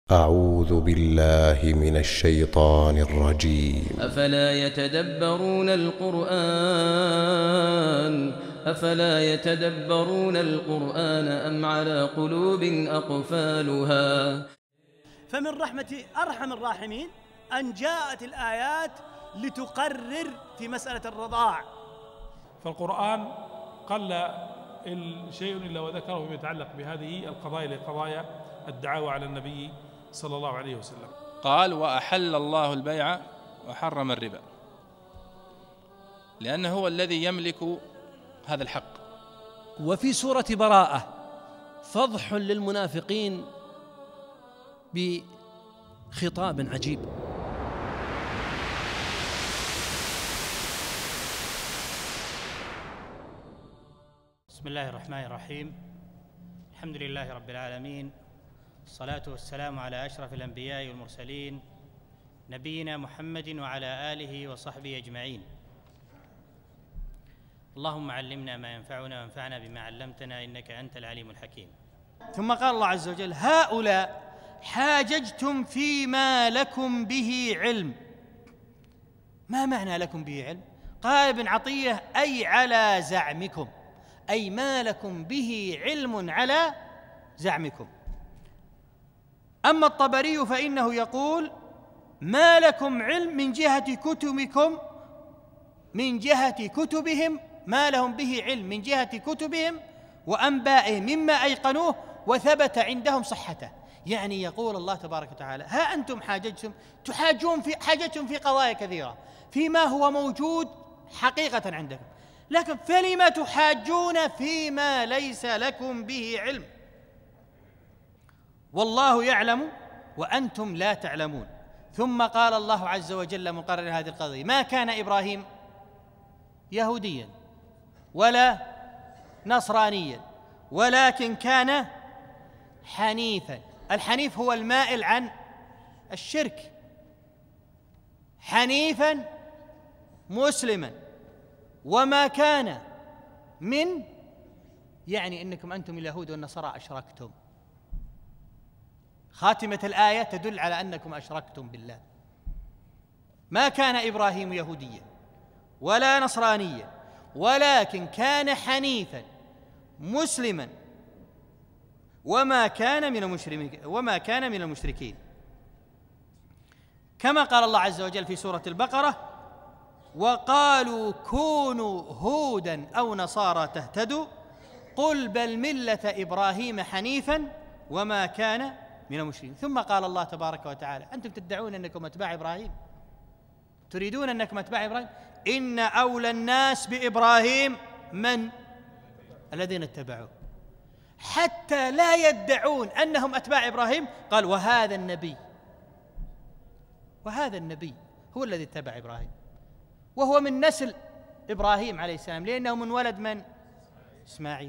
أعوذ بالله من الشيطان الرجيم. أفلا يتدبرون القرآن أم على قلوب أقفالها. فمن رحمة أرحم الراحمين أن جاءت الآيات لتقرر في مسألة الرضاع. فالقرآن قل شيء إلا وذكره فيما يتعلق بهذه القضايا لقضايا الدعاوى على النبي صلى الله عليه وسلم. قال: وأحل الله البيع وحرم الربا، لأنه هو الذي يملك هذا الحق. وفي سورة براءة فضح للمنافقين بخطاب عجيب. بسم الله الرحمن الرحيم. الحمد لله رب العالمين، الصلاة والسلام على أشرف الأنبياء والمرسلين نبينا محمد وعلى آله وصحبه أجمعين. اللهم علمنا ما ينفعنا وانفعنا بما علمتنا إنك أنت العليم الحكيم. ثم قال الله عز وجل: هؤلاء حاججتم فيما لكم به علم. ما معنى لكم به علم؟ قال ابن عطية: أي على زعمكم، أي ما لكم به علم على زعمكم. أما الطبري فإنه يقول: ما لكم علم من جهة كتبكم، من جهة كتبهم، ما لهم به علم من جهة كتبهم وأنبائهم مما أيقنوه وثبت عندهم صحته. يعني يقول الله تبارك وتعالى: ها أنتم حاججتم في قضايا كثيرة فيما هو موجود حقيقة عندكم، لكن فلم تحاجون فيما ليس لكم به علم؟ والله يعلم وأنتم لا تعلمون. ثم قال الله عز وجل مقرر هذه القضية: ما كان إبراهيم يهوديا ولا نصرانيا ولكن كان حنيفا. الحنيف هو المائل عن الشرك، حنيفا مسلما. وما كان من، يعني إنكم أنتم اليهود والنصارى أشركتم. خاتمة الآية تدل على أنكم أشركتم بالله. ما كان إبراهيم يهوديا ولا نصرانيا ولكن كان حنيفا مسلما وما كان من المشركين. كما قال الله عز وجل في سورة البقرة: وقالوا كونوا هودا أو نصارى تهتدوا قل بل ملة إبراهيم حنيفا وما كان من المشركين. ثم قال الله تبارك وتعالى: أنتم تدعون أنكم أتباع إبراهيم، تريدون أنكم أتباع إبراهيم، إن أولى الناس بإبراهيم من؟ الذين اتبعوه. حتى لا يدعون أنهم أتباع إبراهيم قال: وهذا النبي هو الذي اتبع إبراهيم، وهو من نسل إبراهيم عليه السلام، لأنه من ولد من؟ إسماعيل.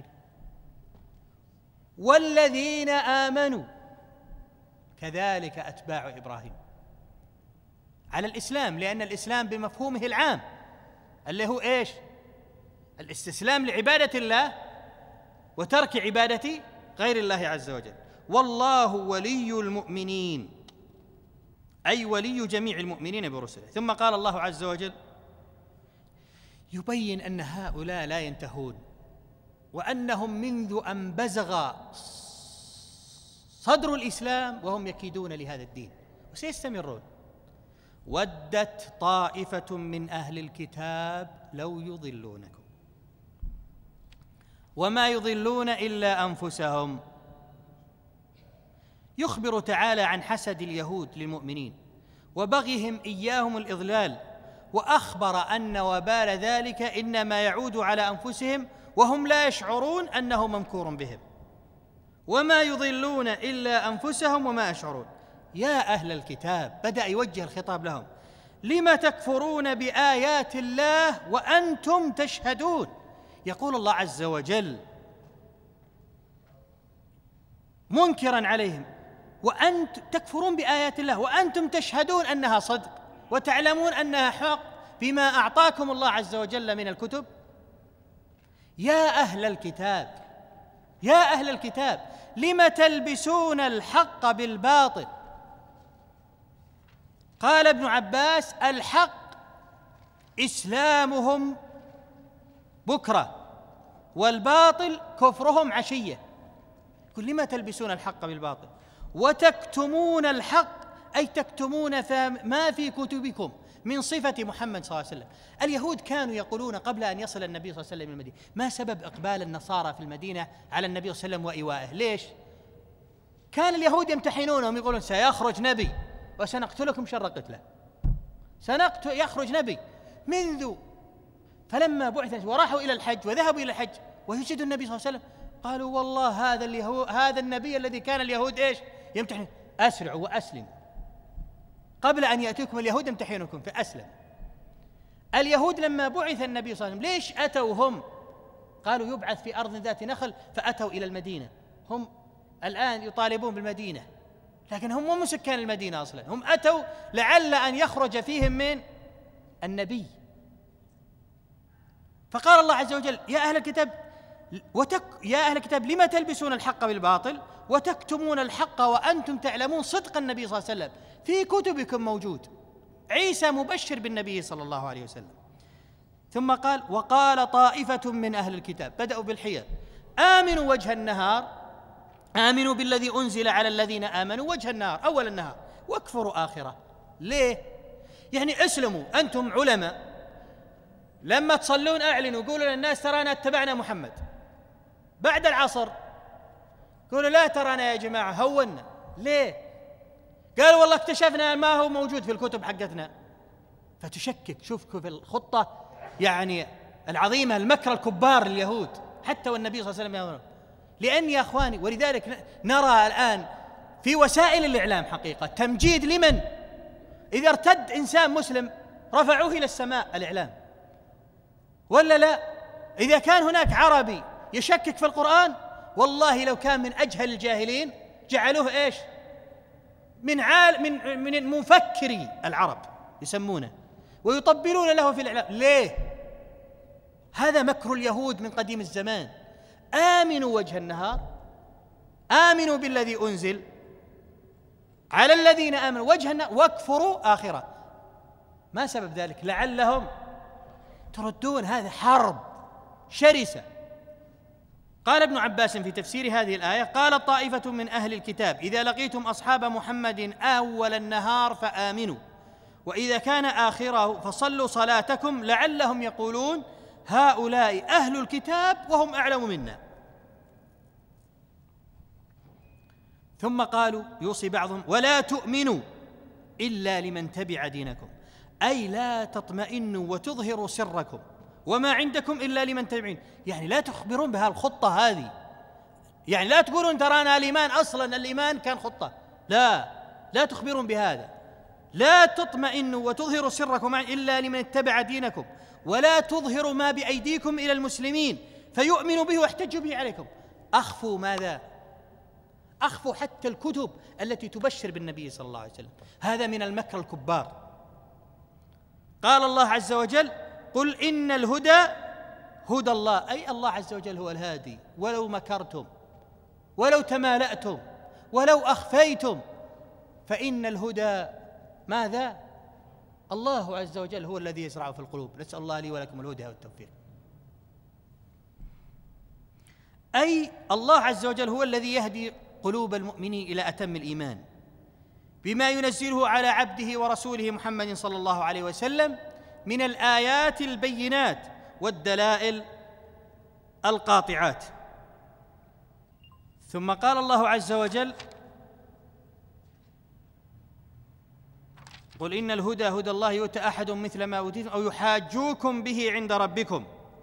والذين آمنوا كذلك أتباع إبراهيم على الإسلام، لأن الإسلام بمفهومه العام اللي هو إيش؟ الاستسلام لعبادة الله وترك عبادة غير الله عز وجل. والله ولي المؤمنين، أي ولي جميع المؤمنين برسله. ثم قال الله عز وجل يبين أن هؤلاء لا ينتهون، وأنهم منذ أن بزغ صدر الإسلام وهم يكيدون لهذا الدين وسيستمرون. ودت طائفة من أهل الكتاب لو يضلونكم وما يضلون إلا أنفسهم. يخبر تعالى عن حسد اليهود للمؤمنين وبغيهم إياهم الإضلال، وأخبر أن وبال ذلك إنما يعود على أنفسهم وهم لا يشعرون أنه ممكور بهم. وما يضلون إلا أنفسهم وما يشعرون. يا أهل الكتاب، بدأ يوجه الخطاب لهم: لم تكفرون بآيات الله وأنتم تشهدون. يقول الله عز وجل منكرا عليهم: وأنتم تكفرون بآيات الله وأنتم تشهدون أنها صدق وتعلمون أنها حق بما أعطاكم الله عز وجل من الكتب. يا أهل الكتاب، لم تلبسون الحق بالباطل قال ابن عباس: الحق إسلامهم بكرة والباطل كفرهم عشية. يقول: لما تلبسون الحق بالباطل وتكتمون الحق، أي تكتمون ما في كتبكم من صفة محمد صلى الله عليه وسلم. اليهود كانوا يقولون قبل أن يصل النبي صلى الله عليه وسلم إلى المدينة: ما سبب إقبال النصارى في المدينة على النبي صلى الله عليه وسلم وإيوائه؟ ليش؟ كان اليهود يمتحنونهم، يقولون: سيخرج نبي وسنقتلكم شر قتله، يخرج نبي منذ. فلما بعث وراحوا إلى الحج وذهبوا إلى الحج ويجدوا النبي صلى الله عليه وسلم، قالوا: والله هذا النبي الذي كان اليهود إيش؟ يمتحن. أسرعوا وأسلموا قبل أن يأتيكم اليهود يمتحنكم، فأسلم. اليهود لما بعث النبي صلى الله عليه وسلم ليش أتوا هم؟ قالوا: يبعث في أرض ذات نخل، فأتوا إلى المدينة. هم الآن يطالبون بالمدينة، لكن هم مو سكان المدينة أصلا، هم أتوا لعل أن يخرج فيهم من النبي. فقال الله عز وجل: يا أهل الكتاب لما تلبسون الحق بالباطل وتكتمون الحق وأنتم تعلمون صدق النبي صلى الله عليه وسلم، في كتبكم موجود. عيسى مبشر بالنبي صلى الله عليه وسلم. ثم قال: وقال طائفة من أهل الكتاب، بدأوا بالحيل: آمنوا وجه النهار، آمنوا بالذي أنزل على الذين آمنوا وجه النهار أول النهار واكفروا آخره. ليه؟ يعني اسلموا، أنتم علماء، لما تصلون أعلنوا، قولوا للناس: ترانا اتبعنا محمد. بعد العصر قولوا: لا ترانا يا جماعة، هونا. ليه؟ قالوا: والله اكتشفنا ما هو موجود في الكتب حقتنا. فتشكك. شوفوا في الخطة يعني العظيمة، المكر الكبار اليهود، حتى والنبي صلى الله عليه وسلم يقول. لأن يا أخواني، ولذلك نرى الآن في وسائل الإعلام حقيقة تمجيد لمن؟ إذا ارتد إنسان مسلم رفعوه إلى السماء الإعلام، ولا لا؟ إذا كان هناك عربي يشكك في القرآن، والله لو كان من أجهل الجاهلين جعلوه إيش؟ من مفكري العرب يسمونه، ويطبلون له في الإعلام. ليه؟ هذا مكر اليهود من قديم الزمان. آمنوا وجه النهار، آمنوا بالذي أنزل على الذين آمنوا وجه النهار واكفروا آخره. ما سبب ذلك؟ لعلهم تردون. هذا حرب شرسة. قال ابن عباس في تفسير هذه الآية: قال طائفة من أهل الكتاب: إذا لقيتم أصحاب محمد أول النهار فآمنوا، وإذا كان آخره فصلوا صلاتكم، لعلهم يقولون: هؤلاء أهل الكتاب وهم أعلم منا. ثم قالوا يوصي بعضهم: ولا تؤمنوا إلا لمن تبع دينكم، أي لا تطمئنوا وتظهروا سركم وما عندكم إلا لمن تبعين. يعني لا تخبرون بهالخطة هذه، يعني لا تقولون ترانا الإيمان أصلا الإيمان كان خطة، لا تخبرون بهذا. لا تطمئنوا وتظهروا سركم إلا لمن اتبع دينكم، ولا تظهروا ما بأيديكم إلى المسلمين فيؤمنوا به واحتجوا به عليكم. أخفوا ماذا؟ أخفوا حتى الكتب التي تبشر بالنبي صلى الله عليه وسلم. هذا من المكر الكبار. قال الله عز وجل: قل إن الهدى هدى الله، أي الله عز وجل هو الهادي، ولو مكرتم ولو تمالأتم ولو أخفيتم فإن الهدى ماذا؟ الله عز وجل هو الذي يزرع في القلوب. نسأل الله لي ولكم الهدى والتوفيق. أي الله عز وجل هو الذي يهدي قلوب المؤمنين إلى أتم الإيمان بما ينزله على عبده ورسوله محمد صلى الله عليه وسلم من الآيات البينات والدلائل القاطعات. ثم قال الله عز وجل: قل إن الهدى هدى الله يؤتى أحد مثل ما أوتيتم أو يحاجوكم به عند ربكم،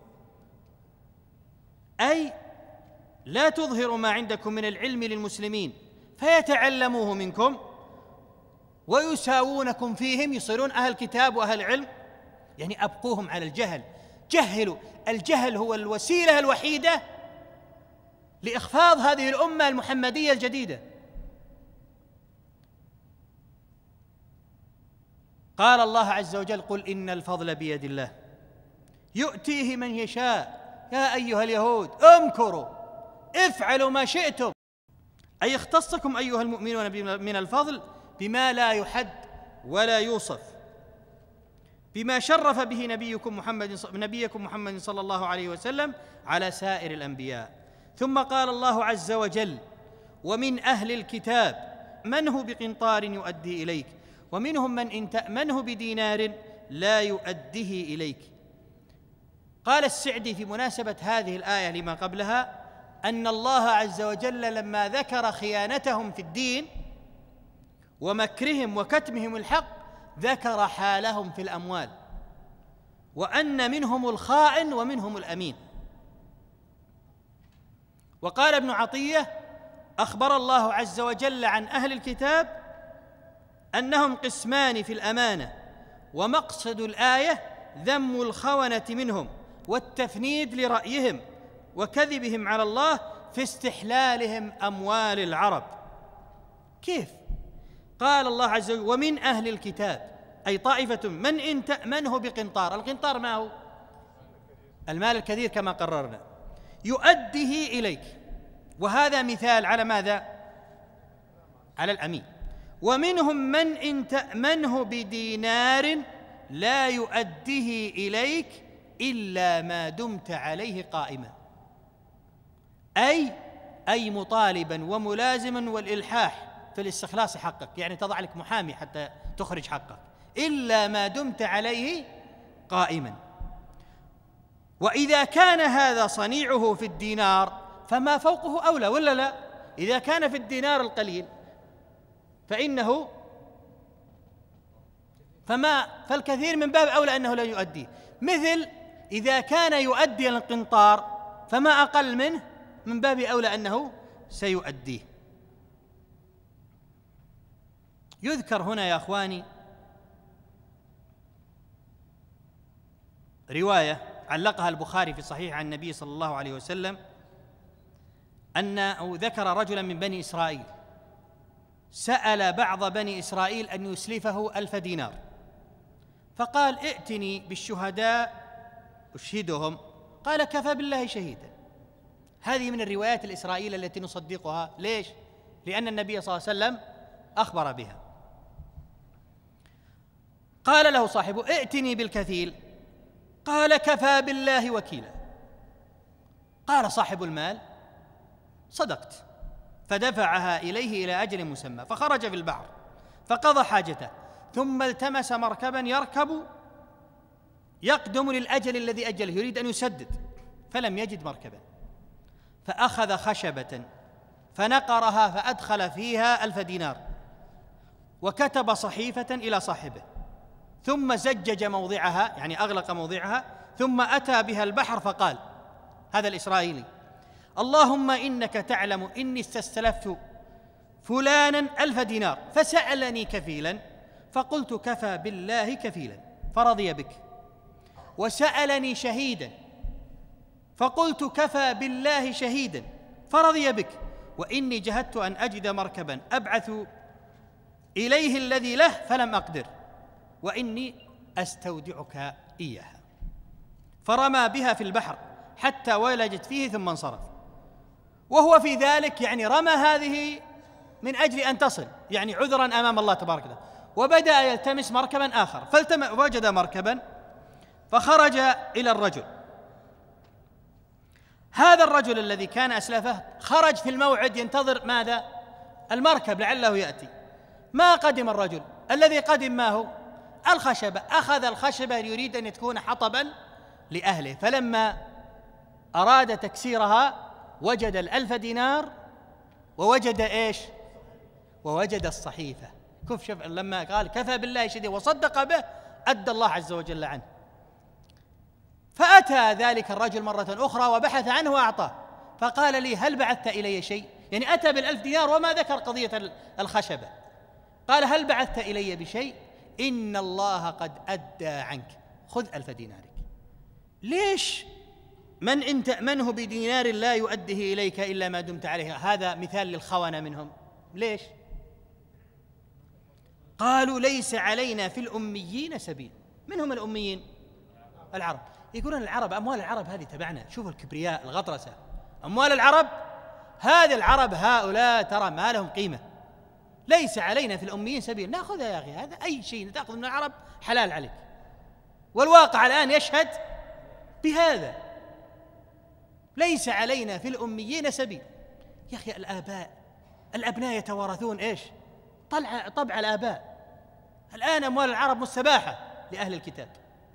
أي لا تظهروا ما عندكم من العلم للمسلمين فيتعلموه منكم ويساوونكم فيهم، يصيرون أهل كتاب وأهل علم، يعني أبقوهم على الجهل. جهلوا. الجهل هو الوسيلة الوحيدة لإخفاض هذه الأمة المحمدية الجديدة. قال الله عز وجل: قل إن الفضل بيد الله يؤتيه من يشاء. يا أيها اليهود امكروا افعلوا ما شئتم، أي اختصكم أيها المؤمنون من الفضل بما لا يحد ولا يوصف بما شرف به نبيكم محمد صلى الله عليه وسلم على سائر الأنبياء. ثم قال الله عز وجل: ومن أهل الكتاب من هو بقنطار يؤدي إليك ومنهم من إن تأمنه بدينار لا يؤديه إليك. قال السعدي في مناسبة هذه الآية لما قبلها أن الله عز وجل لما ذكر خيانتهم في الدين ومكرهم وكتمهم الحق ذكر حالهم في الأموال، وأن منهم الخائن ومنهم الأمين. وقال ابن عطية: أخبر الله عز وجل عن أهل الكتاب أنهم قسمان في الأمانة، ومقصد الآية ذم الخونة منهم والتفنيد لرأيهم وكذبهم على الله في استحلالهم أموال العرب. كيف؟ قال الله عز وجل: ومن أهل الكتاب، أي طائفة من إن تأمنه بقنطار. القنطار ما هو؟ المال الكثير كما قررنا، يؤديه إليك، وهذا مثال على ماذا؟ على الأمين. ومنهم من إن تأمنه بدينار لا يؤديه إليك إلا ما دمت عليه قائما، أي مطالبا وملازما والإلحاح في الاستخلاص حقك، يعني تضع لك محامي حتى تخرج حقك، إلا ما دمت عليه قائما. وإذا كان هذا صنيعه في الدينار فما فوقه أولى، ولا لا؟ إذا كان في الدينار القليل فالكثير من باب أولى أنه لا يؤديه. مثل إذا كان يؤدي القنطار فما أقل منه من باب أولى أنه سيؤديه. يذكر هنا يا أخواني رواية علقها البخاري في صحيح عن النبي صلى الله عليه وسلم أنه ذكر رجلا من بني إسرائيل سأل بعض بني إسرائيل أن يسلفه 1000 دينار، فقال: ائتني بالشهداء أشهدهم. قال: كفى بالله شهيدا. هذه من الروايات الإسرائيلية التي نصدقها. ليش؟ لأن النبي صلى الله عليه وسلم أخبر بها. قال له صاحبه: ائتني بالكثيل. قال: كفى بالله وكيلا. قال صاحب المال: صدقت. فدفعها إليه إلى أجل مسمى، فخرج في البحر فقضى حاجته، ثم التمس مركبا يقدم للأجل الذي أجله، يريد أن يسدد، فلم يجد مركبا، فأخذ خشبة فنقرها فأدخل فيها 1000 دينار وكتب صحيفة إلى صاحبه، ثم زجج موضعها، يعني أغلق موضعها، ثم أتى بها البحر فقال، هذا الإسرائيلي: اللهم إنك تعلم إني استسلفت فلانا 1000 دينار فسألني كفيلا فقلت كفى بالله كفيلا فرضي بك، وسألني شهيدا فقلت كفى بالله شهيدا فرضي بك، وإني جهدت أن أجد مركبا أبعث إليه الذي له فلم أقدر، وإني أستودعك إياها. فرمى بها في البحر حتى ولجت فيه ثم انصرف. وهو في ذلك يعني رمى هذه من أجل أن تصل، يعني عذرا أمام الله تبارك وتعالى، وبدأ يلتمس مركبا آخر فوجد مركبا فخرج إلى الرجل. هذا الرجل الذي كان أسلفه خرج في الموعد ينتظر ماذا؟ المركب لعله يأتي. ما قدم الرجل، الذي قدم ما هو؟ الخشبة. أخذ الخشبة يريد أن تكون حطبا لأهله، فلما أراد تكسيرها وجد 1000 دينار ووجد إيش؟ ووجد الصحيفة. شوف لما قال كفى بالله شهيدا وصدق به أدى الله عز وجل عنه. فأتى ذلك الرجل مرة أخرى وبحث عنه وأعطاه، فقال لي هل بعثت إلي شيء؟ يعني أتى بال1000 دينار وما ذكر قضية الخشبة. قال هل بعثت إلي بشيء؟ إن الله قد أدى عنك، خذ 1000 دينارك. ليش؟ من إن تأمنه بدينار لا يؤديه إليك إلا ما دمت عليه. هذا مثال للخونة منهم. ليش؟ قالوا ليس علينا في الأميين سبيل. من هم الأميين؟ العرب. يقولون العرب، أموال العرب هذه تبعنا. شوفوا الكبرياء، الغطرسة، أموال العرب هذه، العرب هؤلاء ترى ما لهم قيمة، ليس علينا في الأميين سبيل. نأخذها يا أخي، هذا أي شيء تأخذ من العرب حلال عليك، والواقع الآن يشهد بهذا. ليس علينا في الأميين سبيل. يا أخي الأبناء يتوارثون إيش؟ طبع الآباء. الآن أموال العرب مستباحة لأهل الكتاب.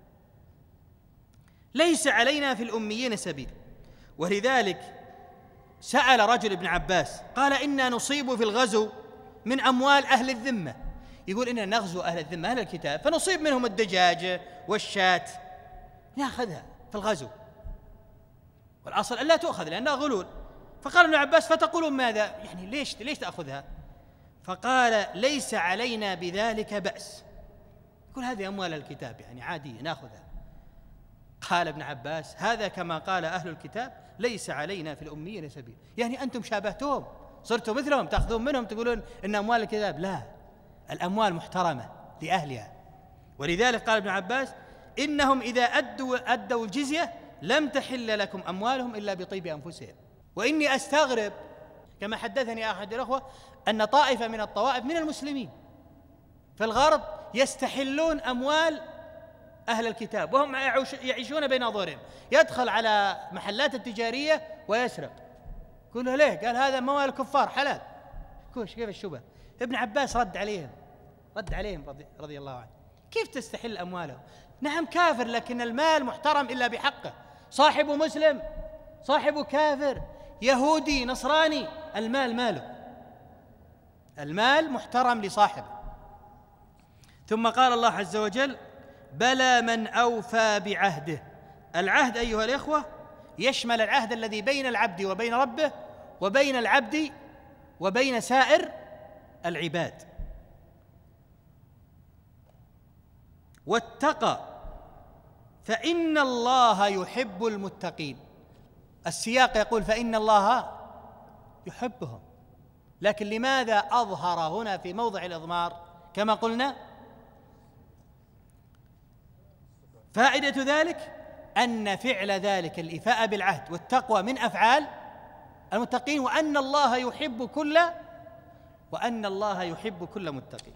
ليس علينا في الأميين سبيل. ولذلك سأل رجل ابن عباس قال: إنا نصيب في الغزو من أموال أهل الذمة. يقول إننا نغزو أهل الذمة أهل الكتاب فنصيب منهم الدجاجة والشاة، نأخذها في الغزو، والأصل أن لا تؤخذ لأنها غلول. فقال ابن عباس: فتقولون ماذا؟ يعني ليش تأخذها؟ فقال: ليس علينا بذلك بأس. يقول هذه أموال الكتاب يعني عادية نأخذها. قال ابن عباس: هذا كما قال أهل الكتاب: ليس علينا في الأميين سبيل. يعني أنتم شابهتهم، صرتوا مثلهم، تأخذون منهم تقولون إن أموال الكتاب. لا، الأموال محترمة لأهلها. ولذلك قال ابن عباس: إنهم إذا أدوا الجزية لم تحل لكم أموالهم إلا بطيب أنفسهم. وإني أستغرب كما حدثني أحد الأخوة أن طائفة من الطوائف من المسلمين في الغرب يستحلون أموال أهل الكتاب وهم يعيشون بين أظهرهم، يدخل على محلات التجارية ويسرق. يقول له: ليه؟ قال: هذا أموال الكفار حلال. كيف الشبه؟ ابن عباس رد عليهم رضي الله عنه: كيف تستحل أموالهم؟ نعم كافر، لكن المال محترم إلا بحقه. صاحبه مسلم، صاحبه كافر، يهودي، نصراني، المال ماله، المال محترم لصاحبه. ثم قال الله عز وجل: بلى من أوفى بعهده. العهد أيها الإخوة يشمل العهد الذي بين العبد وبين ربه، وبين العبد وبين سائر العباد. واتقى فإن الله يحب المتقين. السياق يقول فإن الله يحبهم، لكن لماذا أظهر هنا في موضع الإضمار؟ كما قلنا فائدة ذلك أن فعل ذلك الإفاءة بالعهد والتقوى من أفعال المتقين، وأن الله يحب كل متقين.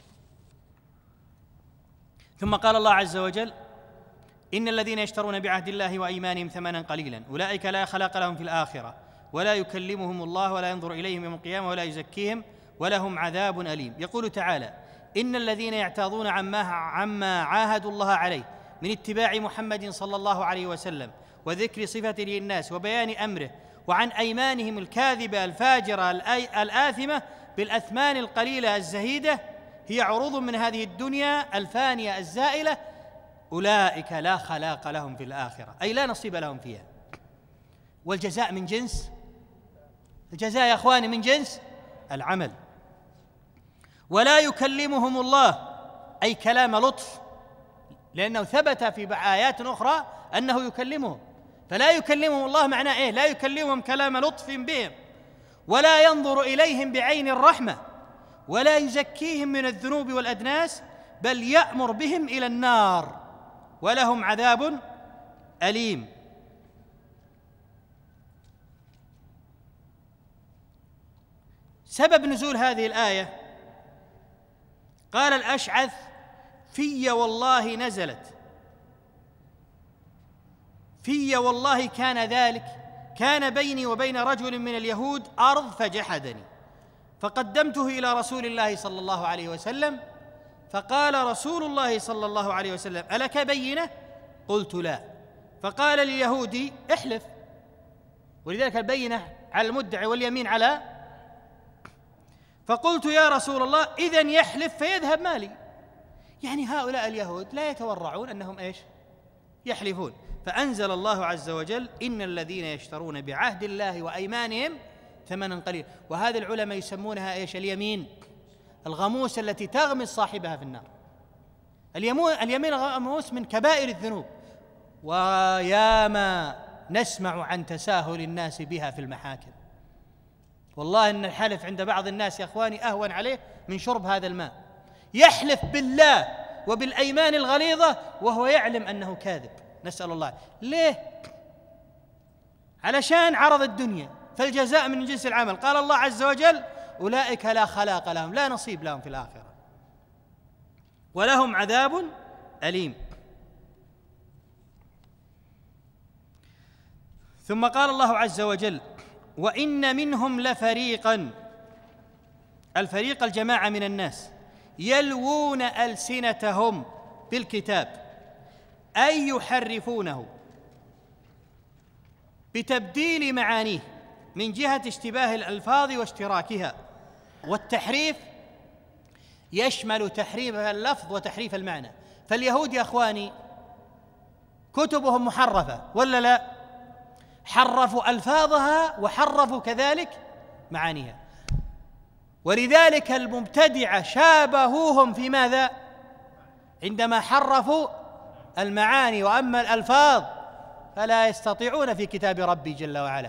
ثم قال الله عز وجل: إن الذين يشترون بعهد الله وأيمانهم ثمنا قليلا أولئك لا خلاق لهم في الآخرة ولا يكلمهم الله ولا ينظر إليهم يوم القيامة ولا يزكيهم ولهم عذاب أليم. يقول تعالى: إن الذين يعتاضون عما عاهدوا الله عليه من اتباع محمد صلى الله عليه وسلم وذكر صفته للناس وبيان أمره، وعن أيمانهم الكاذبة الفاجرة الآثمة بالأثمان القليلة الزهيدة هي عروض من هذه الدنيا الفانية الزائلة، أولئك لا خلاق لهم في الآخرة، أي لا نصيب لهم فيها. والجزاء من جنس الجزاء يا أخواني، من جنس العمل. ولا يكلمهم الله، أي كلام لطف، لأنه ثبت في آيات أخرى أنه يكلمهم. فلا يكلمهم الله معناه إيه؟ لا يكلمهم كلام لطف بهم، ولا ينظر إليهم بعين الرحمة، ولا يزكيهم من الذنوب والأدناس، بل يأمر بهم إلى النار ولهم عذاب أليم. سبب نزول هذه الآية قال الأشعث: في والله نزلت، في والله كان ذلك، كان بيني وبين رجل من اليهود أرض فجحدني فقدمته إلى رسول الله صلى الله عليه وسلم، فقال رسول الله صلى الله عليه وسلم: ألك بينة؟ قلت: لا. فقال لليهودي: احلف. ولذلك البينة على المدعي واليمين على. فقلت: يا رسول الله إذن يحلف فيذهب مالي. يعني هؤلاء اليهود لا يتورعون أنهم إيش؟ يحلفون. فأنزل الله عز وجل: إن الذين يشترون بعهد الله وأيمانهم ثمنا قليلا. وهذا العلماء يسمونها إيش؟ اليمين الغموس التي تغمس صاحبها في النار. اليمين الغموس من كبائر الذنوب، وياما نسمع عن تساهل الناس بها في المحاكم. والله إن الحلف عند بعض الناس يا أخواني أهون عليه من شرب هذا الماء. يحلف بالله وبالأيمان الغليظة وهو يعلم أنه كاذب، نسأل الله. ليه؟ علشان عرض الدنيا، فالجزاء من جنس العمل. قال الله عز وجل: أولئك لا خلاق لهم، لا نصيب لهم في الآخرة، ولهم عذاب أليم. ثم قال الله عز وجل: وإن منهم لفريقا، الفريق الجماعة من الناس، يلوون ألسنتهم بالكتاب، أي يحرفونه بتبديل معانيه من جهة اشتباه الألفاظ واشتراكها. والتحريف يشمل تحريف اللفظ وتحريف المعنى. فاليهود يا أخواني كتبهم محرفة ولا لا؟ حرفوا ألفاظها وحرفوا كذلك معانيها، ولذلك المبتدعة شابهوهم في ماذا؟ عندما حرفوا المعاني، وأما الألفاظ فلا يستطيعون في كتاب ربي جل وعلا،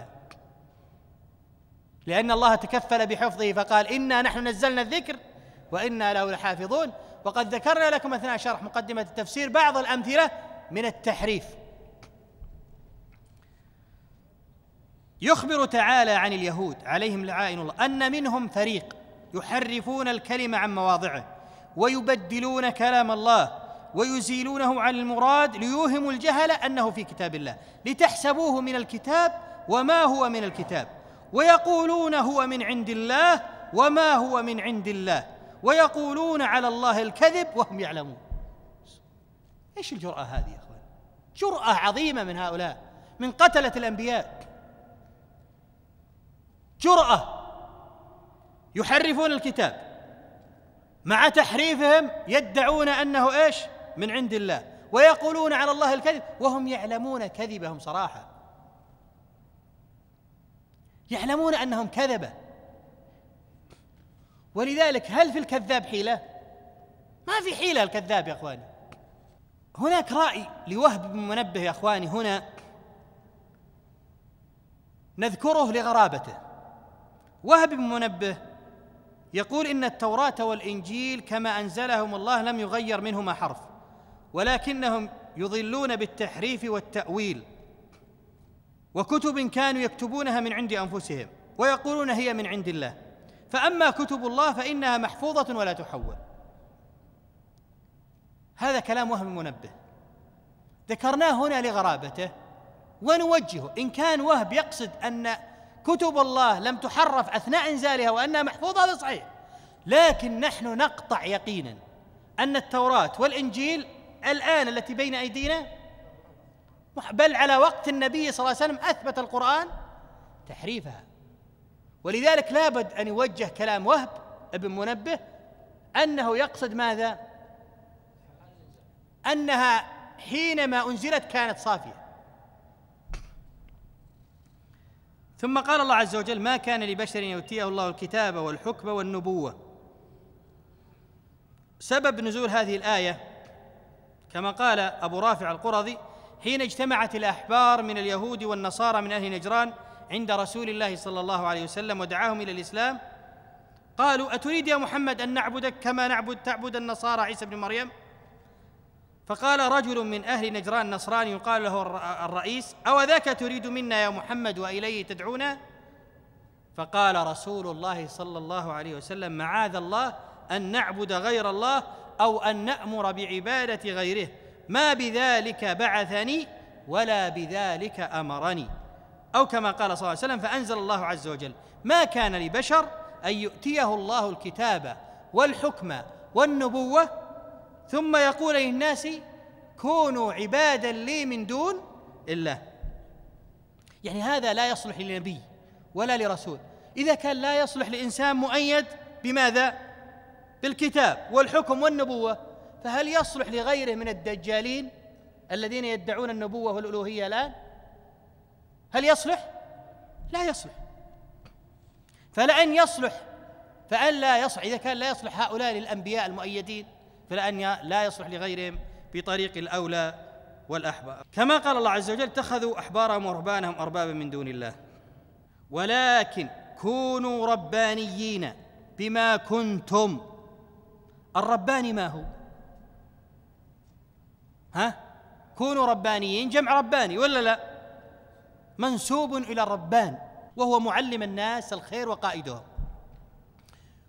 لأن الله تكفل بحفظه فقال: إنا نحن نزلنا الذكر وإنا له لحافظون. وقد ذكرنا لكم أثناء شرح مقدمة التفسير بعض الأمثلة من التحريف. يخبر تعالى عن اليهود عليهم لعائن الله أن منهم فريق يحرفون الكلمة عن مواضعه ويبدلون كلام الله ويزيلونه عن المراد ليوهموا الجهل أنه في كتاب الله، لتحسبوه من الكتاب وما هو من الكتاب، ويقولون هو من عند الله وما هو من عند الله، ويقولون على الله الكذب وهم يعلمون. ايش الجرأة هذه يا اخوان؟ جرأة عظيمة من هؤلاء، من قتلة الأنبياء. جرأة يحرفون الكتاب، مع تحريفهم يدعون أنه ايش؟ من عند الله، ويقولون على الله الكذب وهم يعلمون كذبهم صراحة، يعلمون أنهم كذبة. ولذلك هل في الكذاب حيلة؟ ما في حيلة الكذاب يا أخواني. هناك رأي لوهب بن منبه يا أخواني هنا نذكره لغرابته. وهب بن منبه يقول إن التوراة والإنجيل كما أنزلهم الله لم يغير منهما حرف، ولكنهم يضلون بالتحريف والتأويل، وكتب كانوا يكتبونها من عند أنفسهم ويقولون هي من عند الله، فأما كتب الله فإنها محفوظة ولا تحول. هذا كلام وهب بن منبه ذكرناه هنا لغرابته ونوجهه. إن كان وهب يقصد أن كتب الله لم تحرف أثناء إنزالها وأنها محفوظة هذا صحيح، لكن نحن نقطع يقينا أن التوراة والإنجيل الآن التي بين أيدينا، بل على وقت النبي صلى الله عليه وسلم أثبت القرآن تحريفها. ولذلك لابد أن يوجه كلام وهب بن منبه أنه يقصد ماذا؟ أنها حينما أنزلت كانت صافية. ثم قال الله عز وجل: ما كان لبشر أن يؤتيه الله الكتاب والحكم والنبوة. سبب نزول هذه الآية كما قال أبو رافع القرظي: حين اجتمعت الأحبار من اليهود والنصارى من أهل نجران عند رسول الله صلى الله عليه وسلم ودعاهم إلى الإسلام، قالوا: أتريد يا محمد أن نعبدك كما تعبد النصارى عيسى بن مريم؟ فقال رجل من أهل نجران نصراني يقال له الرئيس: أو ذاك تريد منا يا محمد وإليه تدعونا؟ فقال رسول الله صلى الله عليه وسلم: معاذ الله أن نعبد غير الله أو أن نأمر بعبادة غيره، ما بذلك بعثني ولا بذلك أمرني، أو كما قال صلى الله عليه وسلم. فأنزل الله عز وجل: ما كان لبشر أن يؤتيه الله الكتاب والحكم والنبوة ثم يقول للناس كونوا عبادا لي من دون الله. يعني هذا لا يصلح لنبي ولا لرسول. إذا كان لا يصلح لإنسان مؤيد بماذا؟ بالكتاب والحكم والنبوة، فهل يصلح لغيره من الدجالين الذين يدعون النبوة والألوهية الآن؟ هل يصلح؟ لا يصلح. فلأن يصلح فأن لا يصلح، إذا كان لا يصلح هؤلاء للأنبياء المؤيدين فلأن لا يصلح لغيرهم بطريق الأولى والأحبار. كما قال الله عز وجل: اتخذوا أحبارهم ورهبانهم أربابا من دون الله ولكن كونوا ربانيين بما كنتم. الرباني ما هو؟ كونوا ربانيين جمع رباني ولا لا؟ منسوب إلى الربان وهو معلم الناس الخير وقائدهم.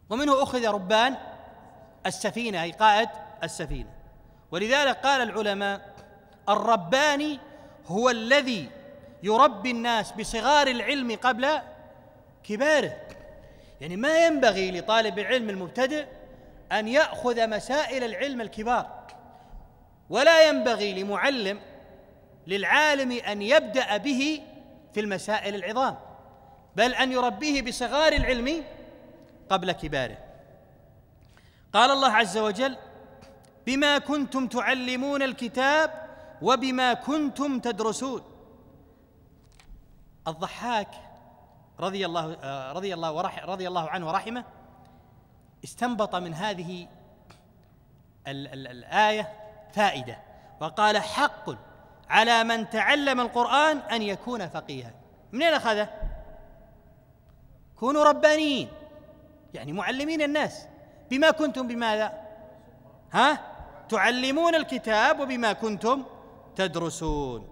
ومنه أخذ ربان السفينة أي قائد السفينة. ولذلك قال العلماء: الرباني هو الذي يربي الناس بصغار العلم قبل كباره. يعني ما ينبغي لطالب العلم المبتدئ أن يأخذ مسائل العلم الكبار، ولا ينبغي لمعلم للعالم أن يبدأ به في المسائل العظام، بل أن يربيه بصغار العلم قبل كباره. قال الله عز وجل: بما كنتم تعلمون الكتاب وبما كنتم تدرسون. الضحاك رضي الله عنه ورحمه استنبط من هذه الآية فائدة، وقال: حق على من تعلم القرآن أن يكون فقيها. منين أخذه؟ كونوا ربانيين، يعني معلمين الناس. بما كنتم بماذا؟ تعلمون الكتاب وبما كنتم تدرسون.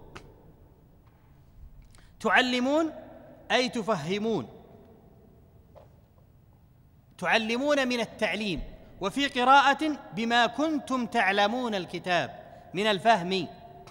تعلمون أي تفهمون، تعلمون من التعليم. وفي قراءة: بما كنتم تعلمون الكتاب، من الفهم.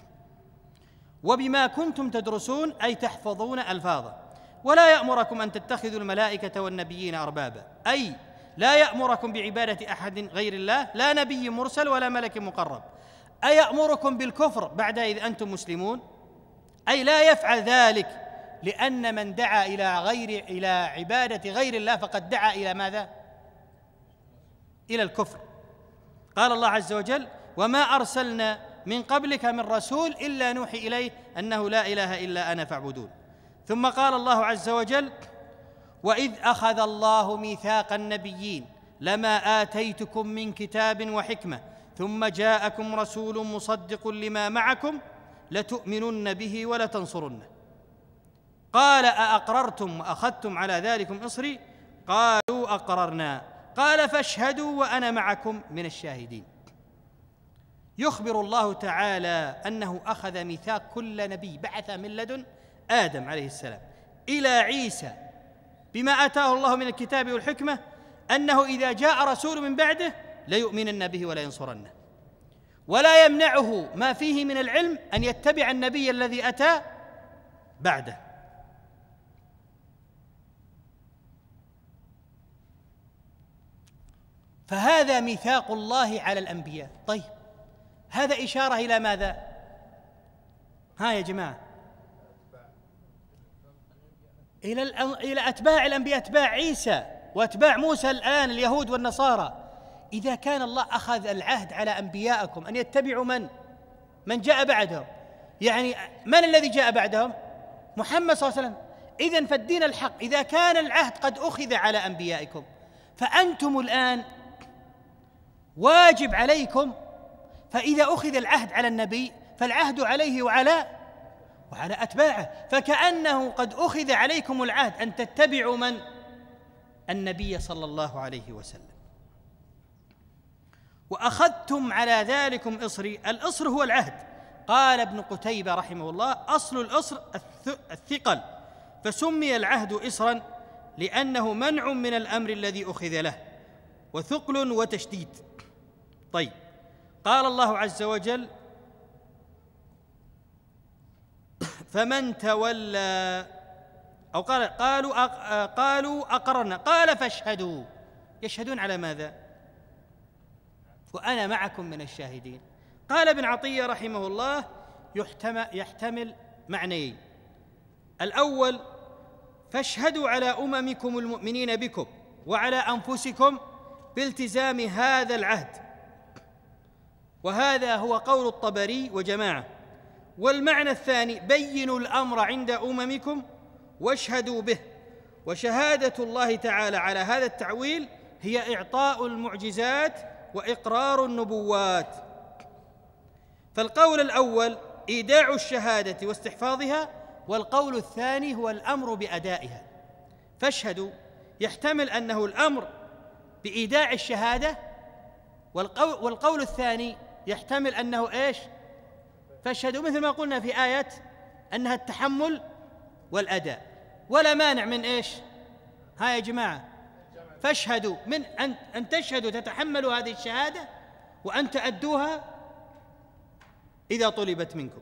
وبما كنتم تدرسون أي تحفظون ألفاظه. ولا يأمركم أن تتخذوا الملائكة والنبيين أربابا، أي لا يأمركم بعبادة أحد غير الله، لا نبي مرسل ولا ملك مقرب. أيأمركم بالكفر بعد إذ أنتم مسلمون؟ أي لا يفعل ذلك، لأن من دعا إلى عبادة غير الله فقد دعا إلى ماذا؟ إلى الكفر. قال الله عز وجل: وما أرسلنا من قبلك من رسول إلا نوحي إليه أنه لا إله إلا أنا فاعبدون. ثم قال الله عز وجل: وإذ أخذ الله ميثاق النبيين لما آتيتكم من كتاب وحكمة ثم جاءكم رسول مصدق لما معكم لتؤمنن به ولتنصرنه. قال: أأقررتم وأخذتم على ذلكم إصري؟ قالوا: أقررنا. قال: فاشهدوا وأنا معكم من الشاهدين. يخبر الله تعالى أنه أخذ ميثاق كل نبي بعث من لدن آدم عليه السلام إلى عيسى بما آتاه الله من الكتاب والحكمة، أنه إذا جاء رسول من بعده ليؤمنن به ولا ينصرنه، ولا يمنعه ما فيه من العلم أن يتبع النبي الذي أتى بعده. فهذا ميثاق الله على الأنبياء. طيب، هذا إشارة إلى ماذا؟ يا جماعة، إلى أتباع الأنبياء، أتباع عيسى وأتباع موسى الآن، اليهود والنصارى. إذا كان الله أخذ العهد على أنبيائكم أن يتبعوا من جاء بعدهم، يعني من الذي جاء بعدهم؟ محمد صلى الله عليه وسلم. إذن فالدين الحق إذا كان العهد قد أخذ على أنبيائكم، فأنتم الآن واجب عليكم، فإذا أخذ العهد على النبي فالعهد عليه وعلى أتباعه، فكأنه قد أخذ عليكم العهد أن تتبعوا من؟ النبي صلى الله عليه وسلم. وأخذتم على ذلكم إصري. الإصر هو العهد. قال ابن قتيبة رحمه الله: أصل الإصر الثقل، فسمي العهد إصرا لأنه منع من الأمر الذي أخذ له، وثقل وتشديد. طيب، قال الله عز وجل: فمن تولى، أو قالوا أقررنا. قال: فاشهدوا. يشهدون على ماذا؟ وأنا معكم من الشاهدين. قال ابن عطية رحمه الله: يحتمل معنيين. الأول: فاشهدوا على أممكم المؤمنين بكم وعلى أنفسكم بالتزام هذا العهد، وهذا هو قول الطبري وجماعة. والمعنى الثاني: بينوا الأمر عند أممكم واشهدوا به. وشهادة الله تعالى على هذا التعويل هي إعطاء المعجزات وإقرار النبوات. فالقول الأول إيداع الشهادة واستحفاظها، والقول الثاني هو الأمر بأدائها. فاشهدوا يحتمل أنه الأمر بإيداع الشهادة، والقول الثاني يحتمل أنه إيش؟ فاشهدوا، مثل ما قلنا في آية أنها التحمل والأداء. ولا مانع من إيش؟ يا جماعة، فاشهدوا من أن تشهدوا تتحملوا هذه الشهادة وأن تأدوها إذا طلبت منكم.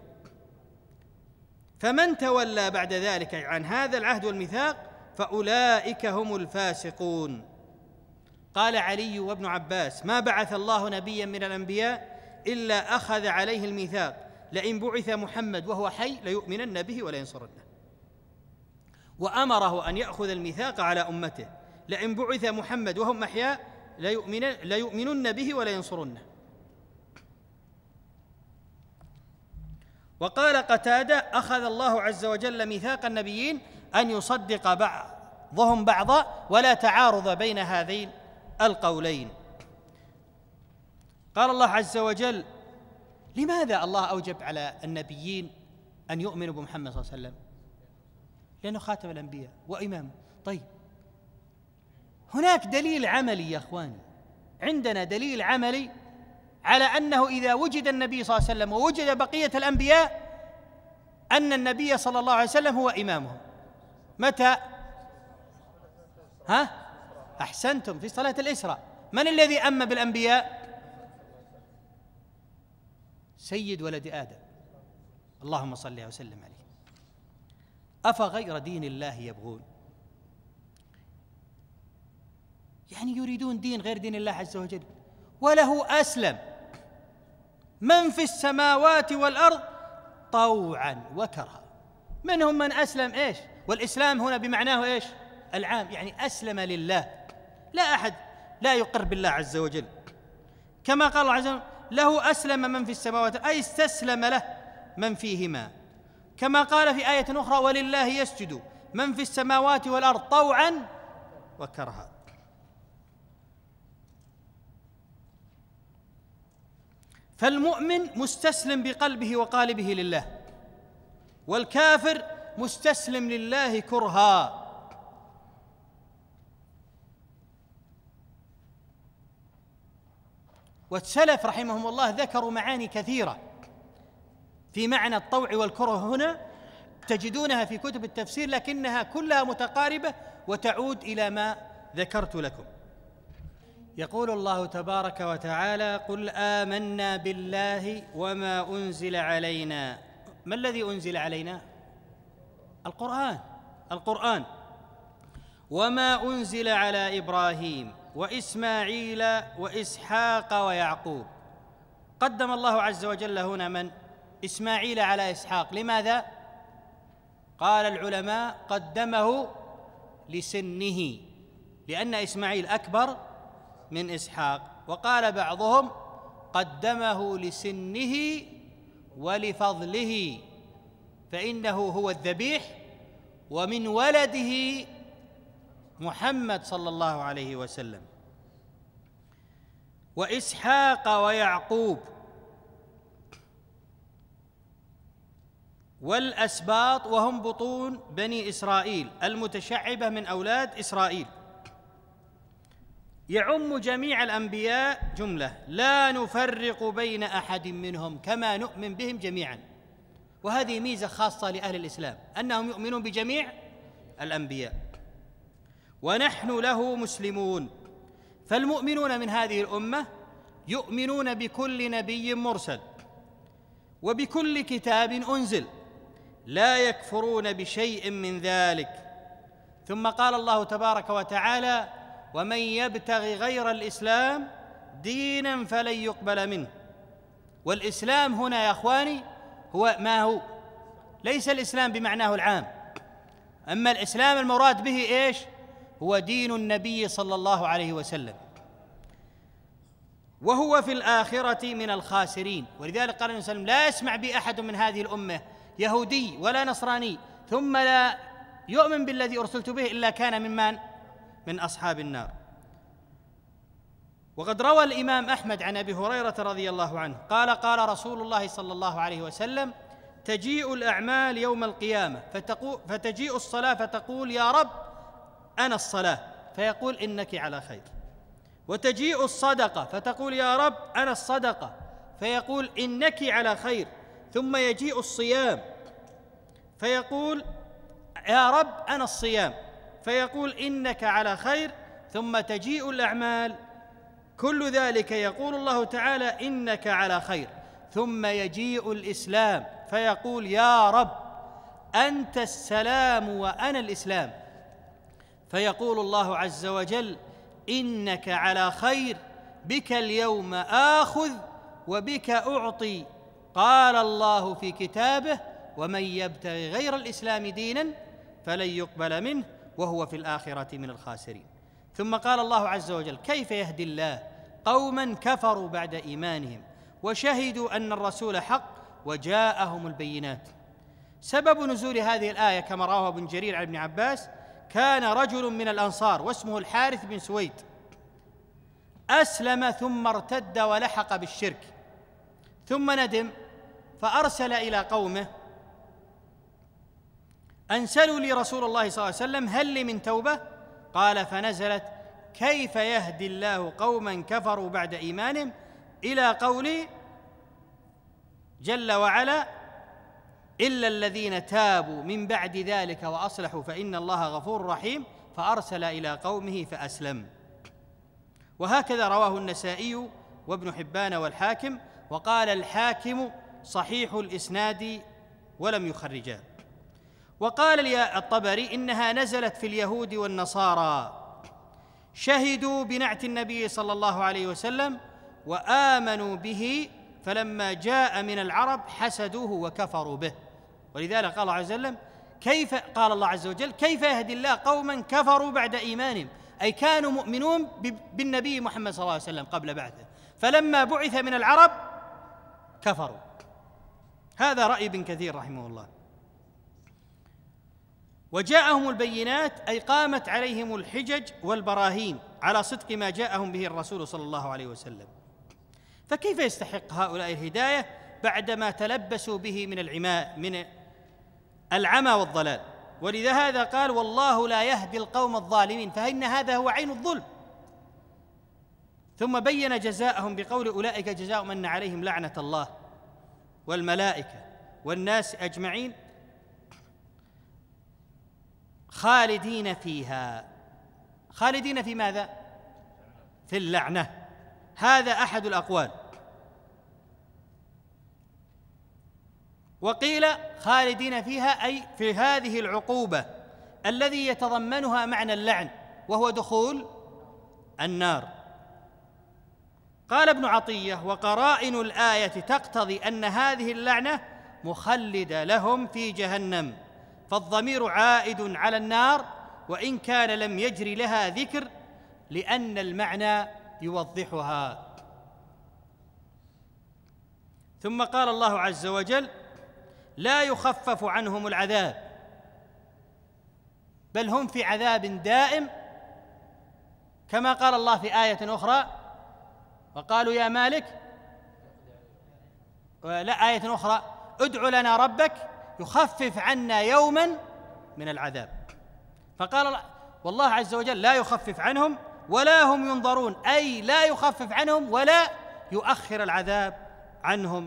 فمن تولى بعد ذلك عن هذا العهد والميثاق فأولئك هم الفاسقون. قال علي وابن عباس: ما بعث الله نبيا من الأنبياء إلا أخذ عليه الميثاق، لئن بعث محمد وهو حي ليؤمنن به ولينصرنه. وأمره أن يأخذ الميثاق على أمته، لئن بعث محمد وهم أحياء ليؤمنن به ولينصرنه. وقال قتادة: أخذ الله عز وجل ميثاق النبيين أن يصدق بعضهم بعضا ولا تعارض بين هذين القولين. قال الله عز وجل: لماذا الله أوجب على النبيين أن يؤمنوا بمحمد صلى الله عليه وسلم؟ لأنه خاتم الأنبياء وإمام. طيب، هناك دليل عملي يا أخواني، عندنا دليل عملي على أنه إذا وجد النبي صلى الله عليه وسلم ووجد بقية الأنبياء أن النبي صلى الله عليه وسلم هو إمامهم. متى؟ أحسنتم، في صلاة الإسراء. من الذي أم بالأنبياء؟ سيد ولد آدم، اللهم صل وسلم عليه. أفغير دين الله يبغون؟ يعني يريدون دين غير دين الله عز وجل. وله أسلم من في السماوات والأرض طوعا وكرها. منهم من أسلم إيش؟ والإسلام هنا بمعناه إيش؟ العام، يعني أسلم لله، لا أحد لا يقر بالله عز وجل. كما قال الله عز وجل: له أسلم من في السماوات، أي استسلم له من فيهما. كما قال في آية أخرى: ولله يسجد من في السماوات والأرض طوعا وكرها. فالمؤمن مستسلم بقلبه وقالبه لله، والكافر مستسلم لله كرها. والسلف رحمهم الله ذكروا معاني كثيرة في معنى الطوع والكره، هنا تجدونها في كتب التفسير، لكنها كلها متقاربة وتعود إلى ما ذكرت لكم. يقول الله تبارك وتعالى: قل آمنا بالله وما أنزل علينا. ما الذي أنزل علينا؟ القرآن. وما أنزل على إبراهيم وإسماعيل وإسحاق ويعقوب. قدم الله عز وجل هنا من؟ إسماعيل على إسحاق. لماذا؟ قال العلماء: قدمه لسنه، لأن إسماعيل أكبر من إسحاق. وقال بعضهم: قدمه لسنه ولفضله، فإنه هو الذبيح، ومن ولده محمد صلى الله عليه وسلم. وإسحاق ويعقوب والأسباط، وهم بطون بني إسرائيل المتشعبة من أولاد إسرائيل. يعم جميع الأنبياء جملة، لا نفرق بين أحد منهم، كما نؤمن بهم جميعا. وهذه ميزة خاصة لأهل الإسلام، أنهم يؤمنون بجميع الأنبياء، ونحن له مسلمون. فالمؤمنون من هذه الأمة يؤمنون بكل نبي مرسل وبكل كتاب أنزل، لا يكفرون بشيء من ذلك. ثم قال الله تبارك وتعالى: ومن يبتغ غير الإسلام دينا فلن يقبل منه. والإسلام هنا يا أخواني هو ما هو؟ ليس الإسلام بمعناه العام، أما الإسلام المراد به إيش؟ هو دين النبي صلى الله عليه وسلم، وهو في الآخرة من الخاسرين. ولذلك قال النبي صلى الله عليه وسلم: لا يسمع بي أحد من هذه الأمة يهودي ولا نصراني ثم لا يؤمن بالذي أرسلت به إلا كان من أصحاب النار. وقد روى الإمام أحمد عن أبي هريرة رضي الله عنه قال: قال رسول الله صلى الله عليه وسلم: تجيء الأعمال يوم القيامة فتجيء الصلاة فتقول: يا رب أنا الصلاة، فيقول: إنك على خير. وتجيء الصدقة فتقول: يا رب أنا الصدقة، فيقول: إنك على خير. ثم يجيء الصيام فيقول: يا رب أنا الصيام، فيقول: إنك على خير. ثم تجيء الأعمال، كل ذلك يقول الله تعالى إنك على خير. ثم يجيء الإسلام فيقول يا رب أنت السلام وأنا الإسلام، فيقول الله عز وجل إنك على خير، بك اليوم آخذ وبك أعطي. قال الله في كتابه ومن يبتغي غير الإسلام دينا فلن يقبل منه وهو في الآخرة من الخاسرين. ثم قال الله عز وجل كيف يهدي الله قوما كفروا بعد إيمانهم وشهدوا أن الرسول حق وجاءهم البينات. سبب نزول هذه الآية كما رواه ابن جرير عن ابن عباس، كان رجل من الأنصار واسمه الحارث بن سويد أسلم ثم ارتد ولحق بالشرك، ثم ندم فأرسل إلى قومه أن سلوا لي رسول الله صلى الله عليه وسلم هل لي من توبة؟ قال فنزلت كيف يهدي الله قوما كفروا بعد إيمانهم إلى قوله جل وعلا إلا الذين تابوا من بعد ذلك وأصلحوا فإن الله غفور رحيم، فأرسل إلى قومه فأسلم. وهكذا رواه النسائي وابن حبان والحاكم، وقال الحاكم صحيح الإسناد ولم يخرجاه. وقال الطبري إنها نزلت في اليهود والنصارى شهدوا بنعت النبي صلى الله عليه وسلم وآمنوا به، فلما جاء من العرب حسدوه وكفروا به. ولذلك قال الله عز وجل قال الله عز وجل كيف يهدي الله قوما كفروا بعد إيمانهم، أي كانوا مؤمنون بالنبي محمد صلى الله عليه وسلم قبل بعثه، فلما بعث من العرب كفروا. هذا رأي ابن كثير رحمه الله. وجاءهم البينات أي قامت عليهم الحجج والبراهين على صدق ما جاءهم به الرسول صلى الله عليه وسلم. فكيف يستحق هؤلاء الهداية بعدما تلبسوا به من العمى والضلال؟ ولذا هذا قال والله لا يهدي القوم الظالمين، فإن هذا هو عين الظلم. ثم بين جزاءهم بقول أولئك جزاؤهم أن عليهم لعنة الله والملائكة والناس أجمعين خالدين فيها. خالدين في ماذا؟ في اللعنة. هذا أحد الأقوال. وقيل خالدين فيها أي في هذه العقوبة الذي يتضمنها معنى اللعن وهو دخول النار. قال ابن عطية وقرائن الآية تقتضي أن هذه اللعنة مخلدة لهم في جهنم، فالضمير عائد على النار وإن كان لم يجري لها ذكر لأن المعنى يوضحها. ثم قال الله عز وجل لا يخفف عنهم العذاب بل هم في عذاب دائم، كما قال الله في آية أخرى وقالوا يا مالك، لا آية أخرى ادع لنا ربك يخفف عنا يوما من العذاب. فقال والله عز وجل لا يخفف عنهم ولا هم ينظرون، أي لا يخفف عنهم ولا يؤخر العذاب عنهم.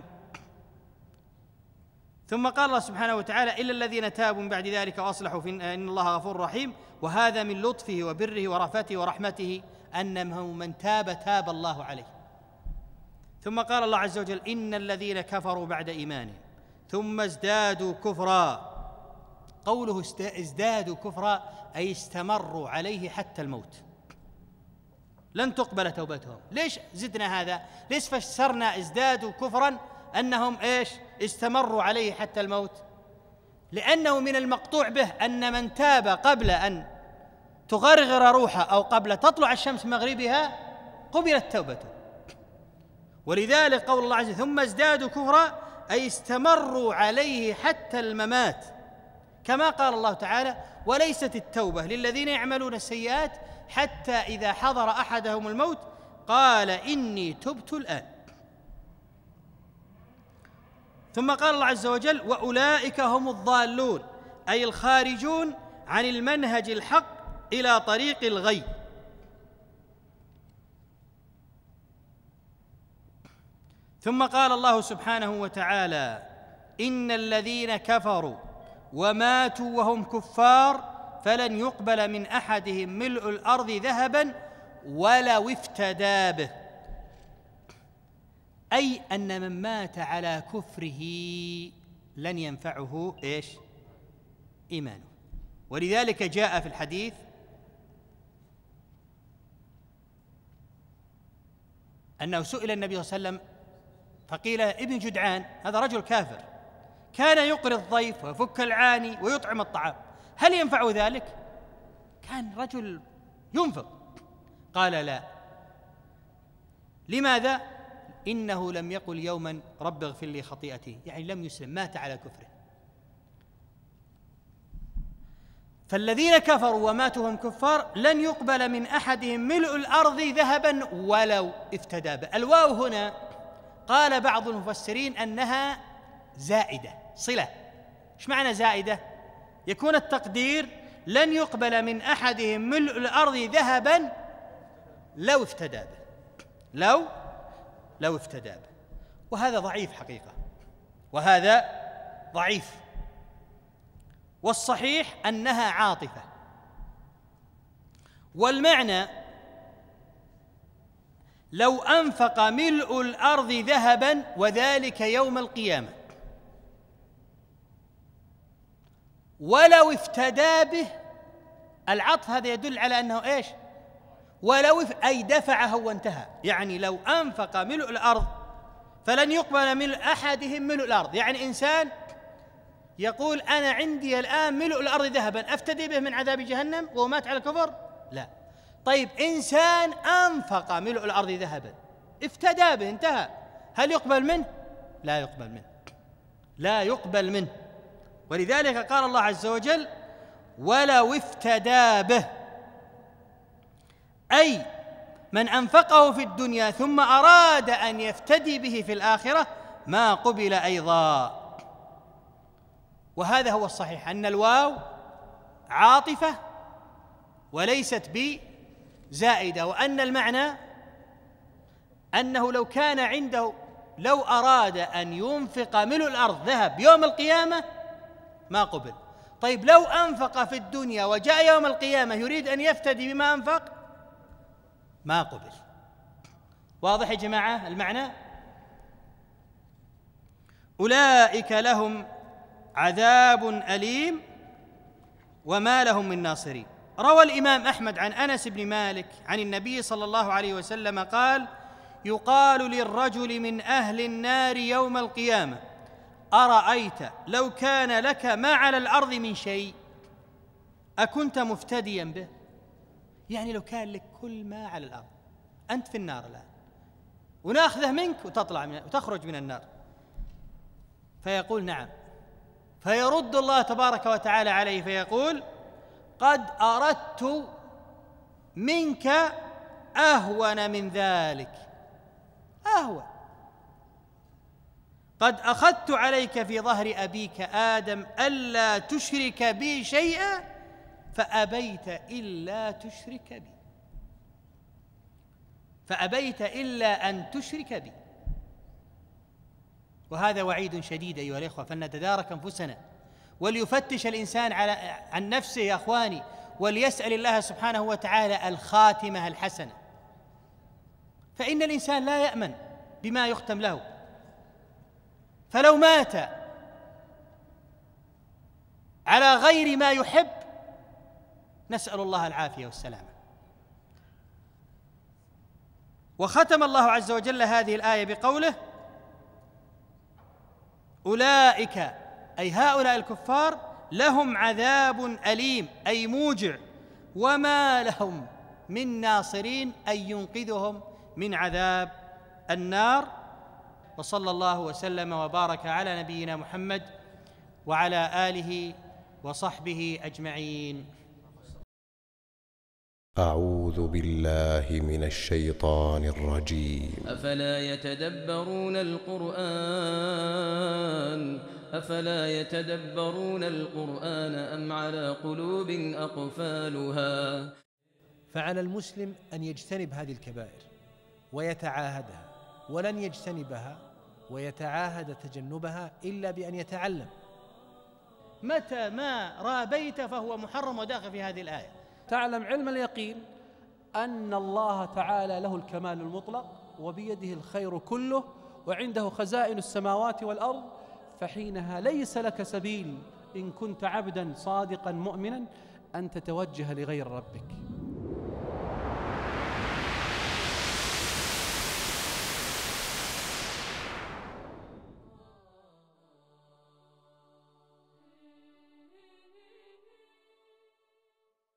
ثم قال الله سبحانه وتعالى إلا الذين تابوا من بعد ذلك وأصلحوا إن الله غفور رحيم. وهذا من لطفه وبره ورأفته ورحمته أنه من تاب الله عليه. ثم قال الله عز وجل إن الذين كفروا بعد إيمانهم ثم ازدادوا كفرا. قوله ازدادوا كفرا أي استمروا عليه حتى الموت، لن تقبل توبتهم. ليش زدنا هذا؟ ليش فسرنا ازدادوا كفرا أنهم استمروا عليه حتى الموت؟ لأنه من المقطوع به أن من تاب قبل أن تغرغر روحه أو قبل تطلع الشمس مغربها قبلت توبته. ولذلك قول الله عز وجل ثم ازدادوا كفرا أي استمروا عليه حتى الممات، كما قال الله تعالى وليست التوبة للذين يعملون السيئات حتى إذا حضر أحدهم الموت قال إني تبت الآن. ثم قال الله عز وجل وأولئك هم الضالون أي الخارجون عن المنهج الحق إلى طريق الغي. ثم قال الله سبحانه وتعالى إن الذين كفروا وماتوا وهم كفار فلن يقبل من أحدهم ملء الأرض ذهبا ولو افتدى به، أي أن من مات على كفره لن ينفعه إيش؟ إيمانه. ولذلك جاء في الحديث أنه سئل النبي صلى الله عليه وسلم فقيل ابن جدعان هذا رجل كافر كان يقري الضيف ويفك العاني ويطعم الطعام، هل ينفع ذلك؟ كان رجل ينفق. قال لا. لماذا؟ إنه لم يقل يوما رب اغفر لي خطيئتي، يعني لم يسلم، مات على كفره. فالذين كفروا وماتوا هم كفار لن يقبل من أحدهم ملء الأرض ذهبا ولو افتدى به. الواو هنا قال بعض المفسرين أنها زائدة صلة. إيش معنى زائدة؟ يكون التقدير لن يقبل من أحدهم ملء الأرض ذهبا لو افتدى به، لو افتدى به. وهذا ضعيف حقيقة، وهذا ضعيف. والصحيح أنها عاطفة، والمعنى لو أنفق ملء الأرض ذهبا وذلك يوم القيامة ولو افتدى به، العطف هذا يدل على أنه إيش؟ ولو أي دفعه وانتهى. يعني لو أنفق ملء الأرض فلن يقبل من أحدهم ملء الأرض، يعني إنسان يقول أنا عندي الآن ملء الأرض ذهبا أفتدي به من عذاب جهنم وهو مات على الكفر؟ لا. طيب إنسان أنفق ملء الأرض ذهبا افتدى به انتهى، هل يقبل منه؟ لا يقبل منه، لا يقبل منه. ولذلك قال الله عز وجل ولو افتدى به، أي من أنفقه في الدنيا ثم أراد أن يفتدي به في الآخرة ما قبل أيضا. وهذا هو الصحيح، أن الواو عاطفة وليست بزائدة، وأن المعنى أنه لو كان عنده، لو أراد أن ينفق ملء الأرض ذهب يوم القيامة ما قبل. طيب لو أنفق في الدنيا وجاء يوم القيامة يريد أن يفتدي بما أنفق ما قبل. واضح يا جماعة المعنى؟ أولئك لهم عذاب أليم وما لهم من ناصرين. روى الإمام أحمد عن أنس بن مالك عن النبي صلى الله عليه وسلم قال يقال للرجل من أهل النار يوم القيامة أرأيت لو كان لك ما على الأرض من شيء أكنت مفتديا به؟ يعني لو كان لك كل ما على الأرض، أنت في النار الآن ونأخذه منك وتخرج من النار، فيقول نعم، فيرد الله تبارك وتعالى عليه فيقول قد أردت منك أهون من ذلك، أهون، قد أخذت عليك في ظهر أبيك آدم ألا تشرك بي شيئا فأبيت إلا تشرك بي، فأبيت إلا أن تشرك بي. وهذا وعيد شديد أيها الإخوة، فلنتدارك أنفسنا وليفتش الإنسان عن نفسه يا أخواني، وليسأل الله سبحانه وتعالى الخاتمة الحسنة، فإن الإنسان لا يأمن بما يختم له. فلو مات على غير ما يحب نسأل الله العافية والسلامة. وختم الله عز وجل هذه الآية بقوله أولئك أي هؤلاء الكفار لهم عذاب أليم أي موجع وما لهم من ناصرين أي ينقذهم من عذاب النار. وصلى الله وسلم وبارك على نبينا محمد وعلى آله وصحبه أجمعين. أعوذ بالله من الشيطان الرجيم. أفلا يتدبرون القرآن أم على قلوب أقفالها. فعلى المسلم أن يجتنب هذه الكبائر ويتعاهدها، ولن يجتنبها ويتعاهد تجنبها إلا بأن يتعلم متى ما رابيت فهو محرم وداخل في هذه الآية. تعلم علم اليقين أن الله تعالى له الكمال المطلق وبيده الخير كله وعنده خزائن السماوات والأرض، فحينها ليس لك سبيل إن كنت عبدا صادقا مؤمنا أن تتوجه لغير ربك.